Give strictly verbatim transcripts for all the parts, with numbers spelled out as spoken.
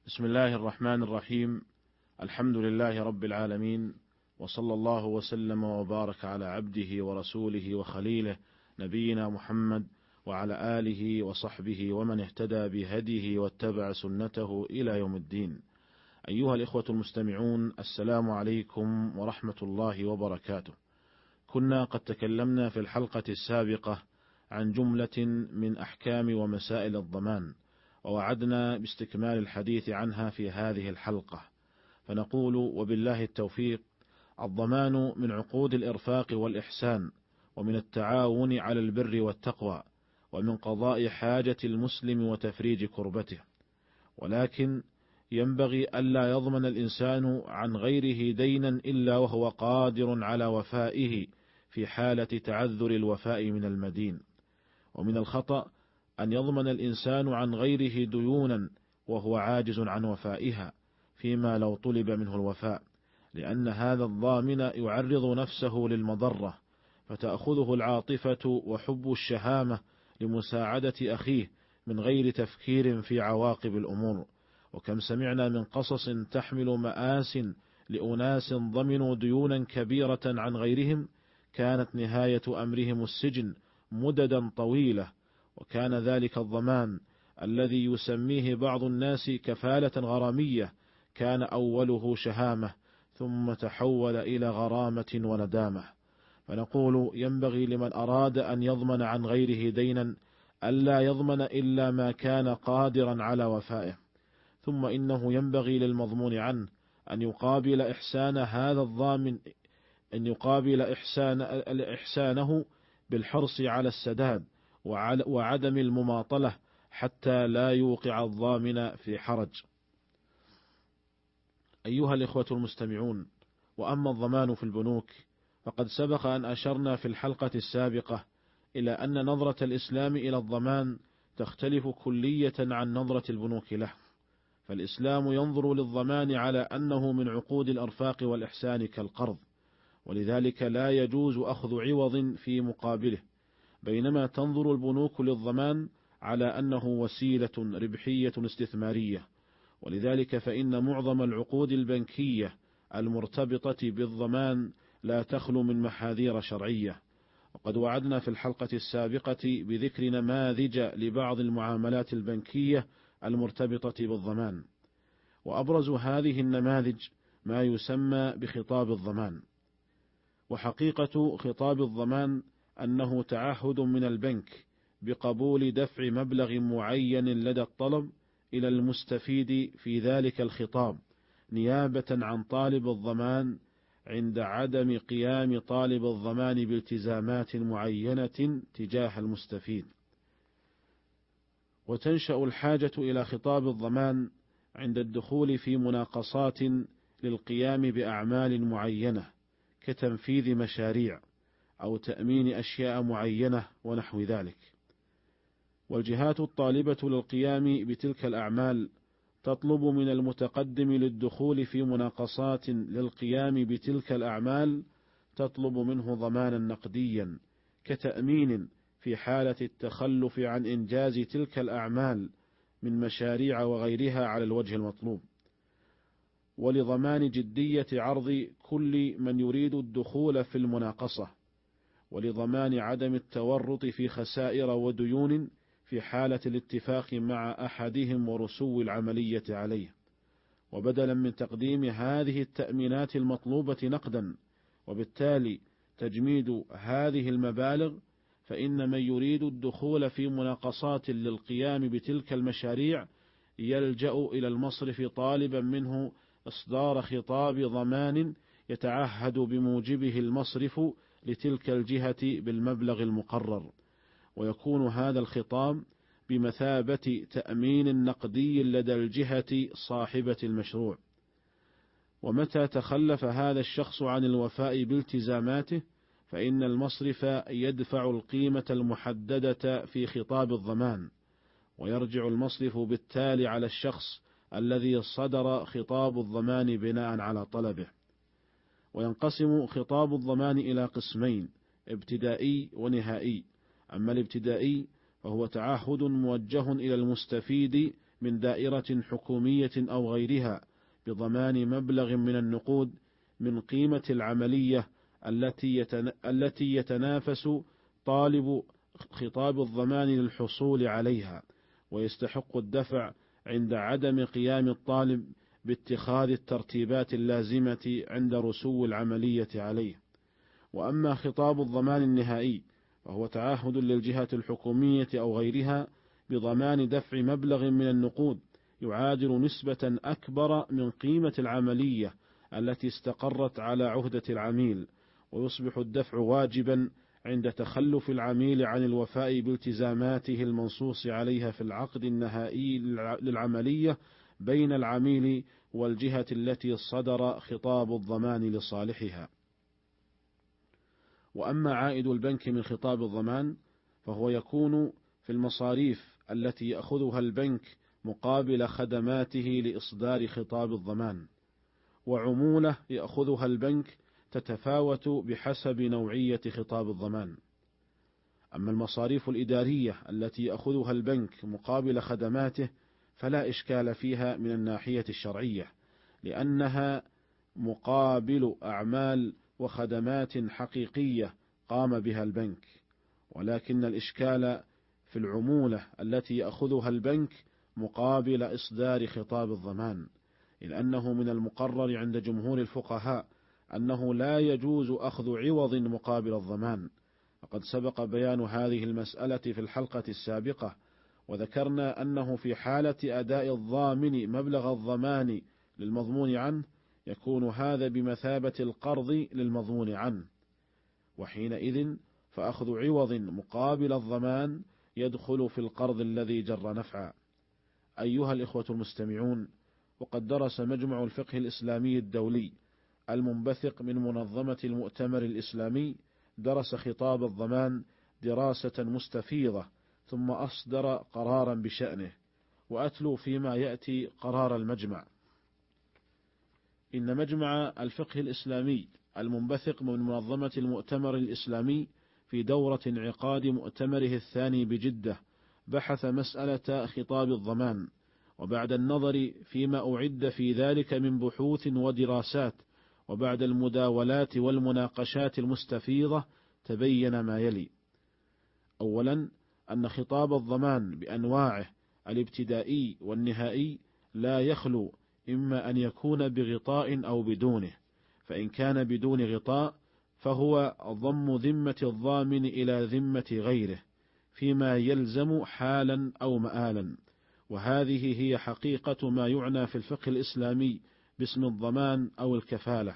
بسم الله الرحمن الرحيم. الحمد لله رب العالمين، وصلى الله وسلم وبارك على عبده ورسوله وخليله نبينا محمد وعلى آله وصحبه ومن اهتدى بهديه واتبع سنته إلى يوم الدين. أيها الإخوة المستمعون، السلام عليكم ورحمة الله وبركاته. كنا قد تكلمنا في الحلقة السابقة عن جملة من أحكام ومسائل الضمان، ووعدنا باستكمال الحديث عنها في هذه الحلقة، فنقول وبالله التوفيق: الضمان من عقود الإرفاق والإحسان، ومن التعاون على البر والتقوى، ومن قضاء حاجة المسلم وتفريج كربته، ولكن ينبغي ألا يضمن الإنسان عن غيره دينا إلا وهو قادر على وفائه في حالة تعذر الوفاء من المدين. ومن الخطأ أن يضمن الإنسان عن غيره ديونا وهو عاجز عن وفائها فيما لو طلب منه الوفاء، لأن هذا الضامن يعرض نفسه للمضرة، فتأخذه العاطفة وحب الشهامة لمساعدة أخيه من غير تفكير في عواقب الأمور. وكم سمعنا من قصص تحمل مآس لأناس ضمنوا ديونا كبيرة عن غيرهم، كانت نهاية أمرهم السجن مددا طويلة، وكان ذلك الضمان الذي يسميه بعض الناس كفالة غرامية كان أوله شهامة، ثم تحول إلى غرامة وندامة. فنقول ينبغي لمن أراد أن يضمن عن غيره دينا ألا يضمن إلا ما كان قادرا على وفائه، ثم إنه ينبغي للمضمون عنه أن يقابل إحسان هذا الضامن أن يقابل إحسان إحسانه بالحرص على السداد وعدم المماطلة حتى لا يوقع الضامن في حرج. أيها الإخوة المستمعون، وأما الضمان في البنوك فقد سبق أن أشرنا في الحلقة السابقة إلى أن نظرة الإسلام إلى الضمان تختلف كلية عن نظرة البنوك له، فالإسلام ينظر للضمان على أنه من عقود الأرفاق والإحسان كالقرض، ولذلك لا يجوز أخذ عوض في مقابله، بينما تنظر البنوك للضمان على أنه وسيلة ربحية استثمارية. ولذلك فإن معظم العقود البنكية المرتبطة بالضمان لا تخلو من محاذير شرعية، وقد وعدنا في الحلقة السابقة بذكر نماذج لبعض المعاملات البنكية المرتبطة بالضمان، وأبرز هذه النماذج ما يسمى بخطاب الضمان. وحقيقة خطاب الضمان أنه تعهد من البنك بقبول دفع مبلغ معين لدى الطلب إلى المستفيد في ذلك الخطاب، نيابة عن طالب الضمان عند عدم قيام طالب الضمان بالتزامات معينة تجاه المستفيد. وتنشأ الحاجة إلى خطاب الضمان عند الدخول في مناقصات للقيام بأعمال معينة كتنفيذ مشاريع أو تأمين أشياء معينة ونحو ذلك. والجهات الطالبة للقيام بتلك الأعمال تطلب من المتقدم للدخول في مناقصات للقيام بتلك الأعمال تطلب منه ضمانا نقديا كتأمين في حالة التخلف عن إنجاز تلك الأعمال من مشاريع وغيرها على الوجه المطلوب، ولضمان جدية عرض كل من يريد الدخول في المناقصة، ولضمان عدم التورط في خسائر وديون في حالة الاتفاق مع أحدهم ورسو العملية عليه. وبدلا من تقديم هذه التأمينات المطلوبة نقدا وبالتالي تجميد هذه المبالغ، فإن من يريد الدخول في مناقصات للقيام بتلك المشاريع يلجأ إلى المصرف طالبا منه إصدار خطاب ضمان يتعهد بموجبه المصرف لتلك الجهة بالمبلغ المقرر، ويكون هذا الخطاب بمثابة تأمين نقدي لدى الجهة صاحبة المشروع. ومتى تخلف هذا الشخص عن الوفاء بالتزاماته فإن المصرف يدفع القيمة المحددة في خطاب الضمان، ويرجع المصرف بالتالي على الشخص الذي صدر خطاب الضمان بناء على طلبه. وينقسم خطاب الضمان إلى قسمين: ابتدائي ونهائي. أما الابتدائي فهو تعهد موجه إلى المستفيد من دائرة حكومية أو غيرها بضمان مبلغ من النقود من قيمة العملية التي التي يتنافس طالب خطاب الضمان للحصول عليها، ويستحق الدفع عند عدم قيام الطالب باتخاذ الترتيبات اللازمة عند رسو العملية عليه. وأما خطاب الضمان النهائي فهو تعهد للجهة الحكومية أو غيرها بضمان دفع مبلغ من النقود يعادل نسبة أكبر من قيمة العملية التي استقرت على عهدة العميل، ويصبح الدفع واجبا عند تخلف العميل عن الوفاء بالتزاماته المنصوص عليها في العقد النهائي للعملية بين العميل والجهة التي صدر خطاب الضمان لصالحها. وأما عائد البنك من خطاب الضمان فهو يكون في المصاريف التي يأخذها البنك مقابل خدماته لإصدار خطاب الضمان، وعمولة يأخذها البنك تتفاوت بحسب نوعية خطاب الضمان. أما المصاريف الإدارية التي يأخذها البنك مقابل خدماته فلا إشكال فيها من الناحية الشرعية، لأنها مقابل أعمال وخدمات حقيقية قام بها البنك، ولكن الإشكال في العمولة التي يأخذها البنك مقابل إصدار خطاب الضمان، لأنه من المقرر عند جمهور الفقهاء أنه لا يجوز أخذ عوض مقابل الضمان، وقد سبق بيان هذه المسألة في الحلقة السابقة، وذكرنا أنه في حالة أداء الضامن مبلغ الضمان للمضمون عنه يكون هذا بمثابة القرض للمضمون عنه، وحينئذ فأخذ عوض مقابل الضمان يدخل في القرض الذي جر نفعا. أيها الإخوة المستمعون، وقد درس مجمع الفقه الإسلامي الدولي المنبثق من منظمة المؤتمر الإسلامي درس خطاب الضمان دراسة مستفيضة، ثم أصدر قرارا بشأنه، وأتلو فيما يأتي قرار المجمع. إن مجمع الفقه الإسلامي المنبثق من منظمة المؤتمر الإسلامي في دورة انعقاد مؤتمره الثاني بجدة بحث مسألة خطاب الضمان، وبعد النظر فيما أعد في ذلك من بحوث ودراسات، وبعد المداولات والمناقشات المستفيضة، تبين ما يلي: أولا، أن خطاب الضمان بأنواعه الابتدائي والنهائي لا يخلو إما أن يكون بغطاء أو بدونه، فإن كان بدون غطاء فهو ضم ذمة الضامن إلى ذمة غيره فيما يلزم حالا أو مآلا، وهذه هي حقيقة ما يعنى في الفقه الإسلامي باسم الضمان أو الكفالة.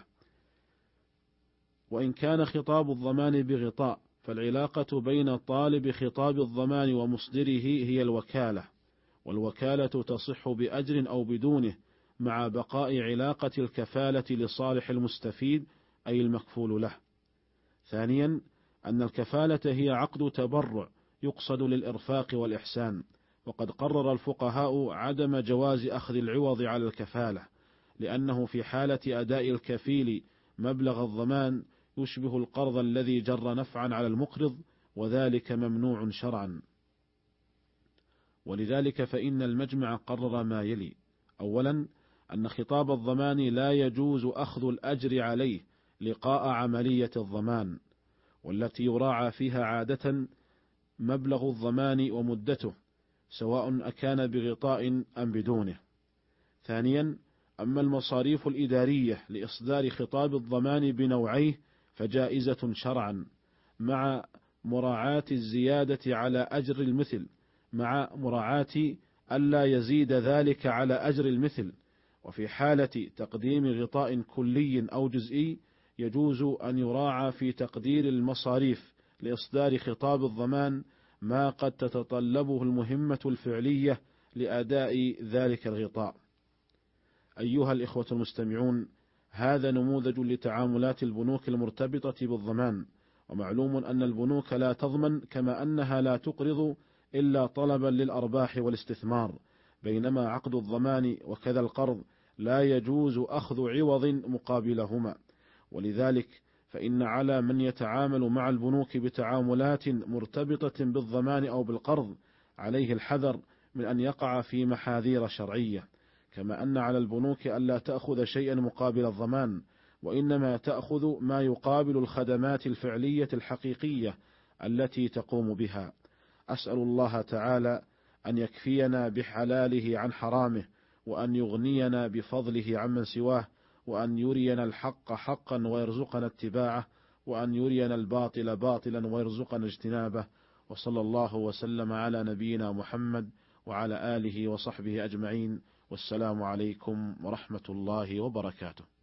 وإن كان خطاب الضمان بغطاء فالعلاقة بين طالب خطاب الضمان ومصدره هي الوكالة، والوكالة تصح بأجر أو بدونه مع بقاء علاقة الكفالة لصالح المستفيد أي المكفول له. ثانيا، أن الكفالة هي عقد تبرع يقصد للإرفاق والإحسان، وقد قرر الفقهاء عدم جواز أخذ العوض على الكفالة، لأنه في حالة أداء الكفيل مبلغ الضمان يشبه القرض الذي جر نفعا على المقرض، وذلك ممنوع شرعا. ولذلك فإن المجمع قرر ما يلي: أولا، أن خطاب الضمان لا يجوز أخذ الأجر عليه لقاء عملية الضمان، والتي يراعى فيها عادة مبلغ الضمان ومدته سواء أكان بغطاء أم بدونه. ثانيا، أما المصاريف الإدارية لإصدار خطاب الضمان بنوعيه فجائزة شرعا، مع مراعاة الزيادة على أجر المثل، مع مراعاة ألا يزيد ذلك على أجر المثل. وفي حالة تقديم غطاء كلي أو جزئي يجوز أن يراعى في تقدير المصاريف لإصدار خطاب الضمان ما قد تتطلبه المهمة الفعلية لأداء ذلك الغطاء. أيها الإخوة المستمعون، هذا نموذج لتعاملات البنوك المرتبطة بالضمان، ومعلوم أن البنوك لا تضمن كما أنها لا تقرض إلا طلبا للأرباح والاستثمار، بينما عقد الضمان وكذا القرض لا يجوز أخذ عوض مقابلهما. ولذلك فإن على من يتعامل مع البنوك بتعاملات مرتبطة بالضمان أو بالقرض عليه الحذر من أن يقع في محاذير شرعية، كما أن على البنوك ألا تأخذ شيئا مقابل الضمان، وإنما تأخذ ما يقابل الخدمات الفعلية الحقيقية التي تقوم بها. أسأل الله تعالى أن يكفينا بحلاله عن حرامه، وأن يغنينا بفضله عمن سواه، وأن يرينا الحق حقا ويرزقنا اتباعه، وأن يرينا الباطل باطلا ويرزقنا اجتنابه. وصلى الله وسلم على نبينا محمد وعلى آله وصحبه أجمعين، والسلام عليكم ورحمة الله وبركاته.